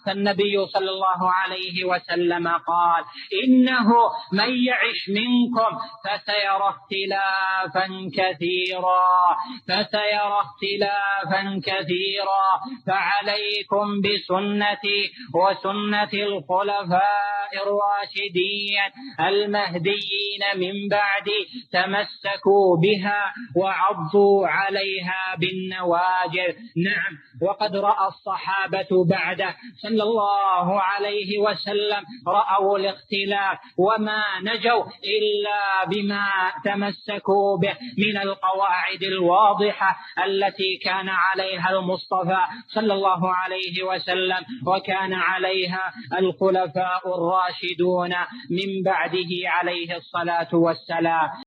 فالنبي صلى الله عليه وسلم قال: إنه من يعش منكم فسيرى اختلافا كثيرا فعليكم بسنتي وسنة الخلفاء الراشدين المهديين من بعدي، تمسكوا بها وعضوا عليها بالنواجذ. نعم، وقد رأى الصحابة بعده صلى الله عليه وسلم رأوا الاختلاف وما نجوا إلا بما تمسكوا به من القواعد الواضحة التي كان عليها المصطفى صلى الله عليه وسلم وكان عليها الخلفاء الراشدون من بعده عليه الصلاة والسلام.